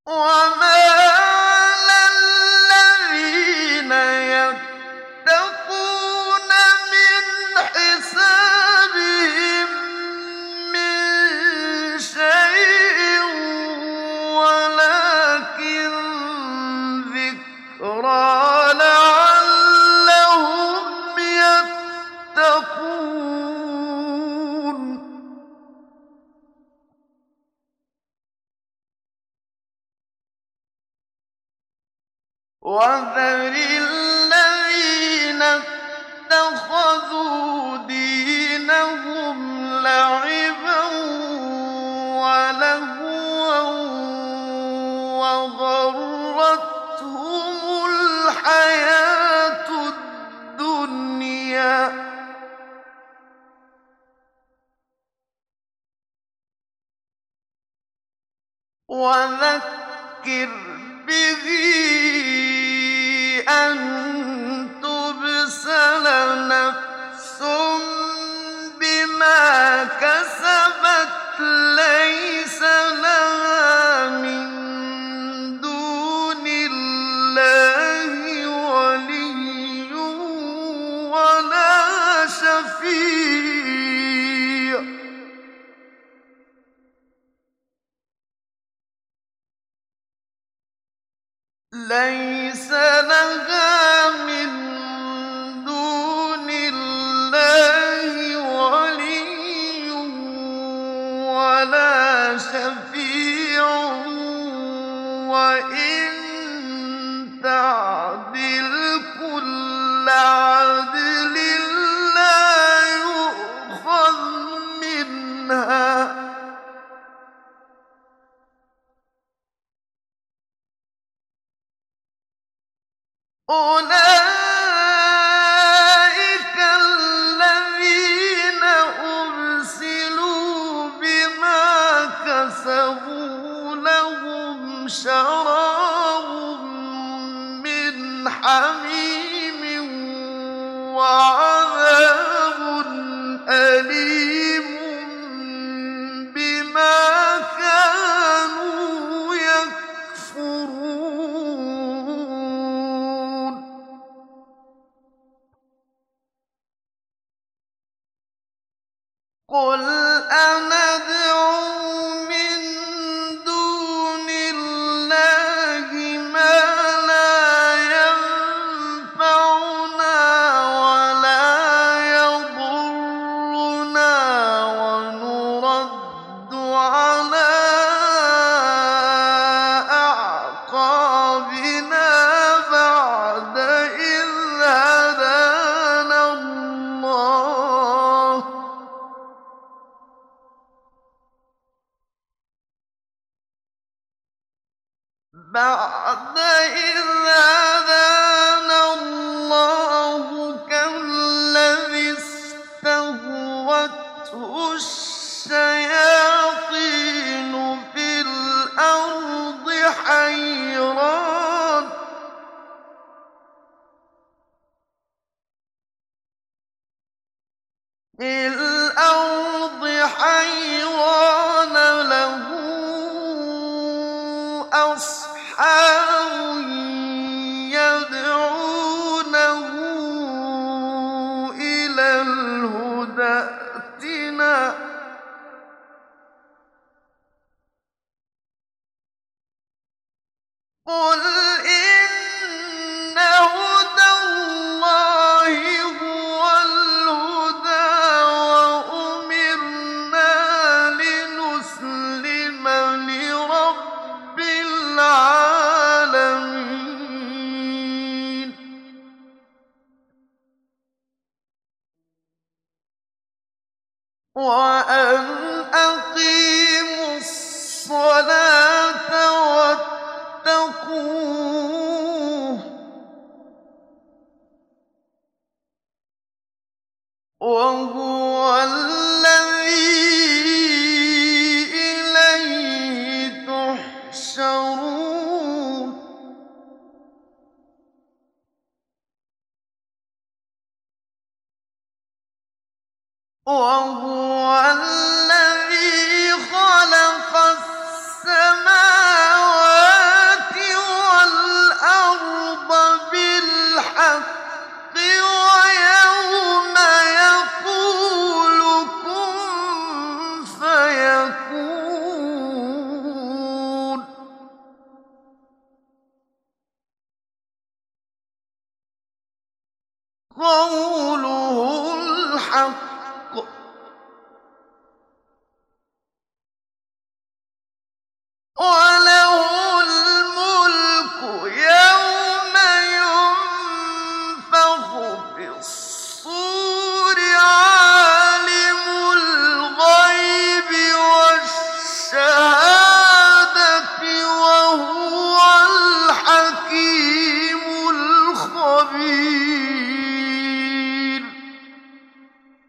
وَمَا عَلَى الَّذِينَ يَتَّقُونَ مِنْ حِسَابِهِم مِّن شَيْءٍ وَلَٰكِن ذِكْرَىٰ لَعَلَّهُمْ يَتَّقُونَ. وَذَرِ الَّذِينَ اتَّخَذُوا دِينَهُمْ لَعِبًا وَلَهْوًا وَغَرَّتْهُمُ الْحَيَاةُ الدُّنْيَا ۚ وَذَكِّرْ بِهِ أَن تُبْسَلَ نَفْسٌ بِمَا كَسَبَتْ لَيْسَ لَهَا مِن دُونِ اللَّهِ وَلِيٌّ وَلَا شَفِيعٌ. لَيْسَ لَهَا مِن دُونِ اللَّهِ وَلِيٌّ وَلَا شَفِيعٌ وَإِن تَعْدِلْ كُلَّ عَدْلٍ لَّا يُؤْخَذْ مِنْهَا ۗ أُولَٰئِكَ الَّذِينَ أُبْسِلُوا بِمَا كَسَبُوا لَهُمْ شَرَابٌ مِّنْ حَمِيمٍ وَعَذَابٌ أَلِيمٌ بِمَا كَانُوا يَكْفُرُونَ. قُلْ أَنَدْعُو مِن دُونِ اللَّهِ مَا لَا يَنفَعُنَا وَلَا يَضُرُّنَا وَنُرَدُّ عَلَىٰ أَعْقَابِنَا بَعْدَ إِذْ هَدَانَا اللَّهُ ۖ كَالَّذِي اسْتَهْوَتْهُ الشَّيَاطِينُ فِي الْأَرْضِ حَيْرَانَ لَهُ أَصْحَابٌ يَدْعُونَهُ إِلَى الْهُدى ائْتِنَا ۗ قُلْ إِنَّ هُدَى اللَّهِ هُوَ الْهُدَىٰ وَأُمِرْنَا لِنُسْلِمَ لِرَبِّ الْعَالَمِينَ. وَأَنْ أَقِيمُوا الصَّلَاةَ وَاتَّقُوهُ ۚ وَهُوَ الَّذِي إِلَيْهِ تُحْشَرُونَ. وَهُوَ الَّذِي خَلَقَ السَّمَاوَاتِ ولا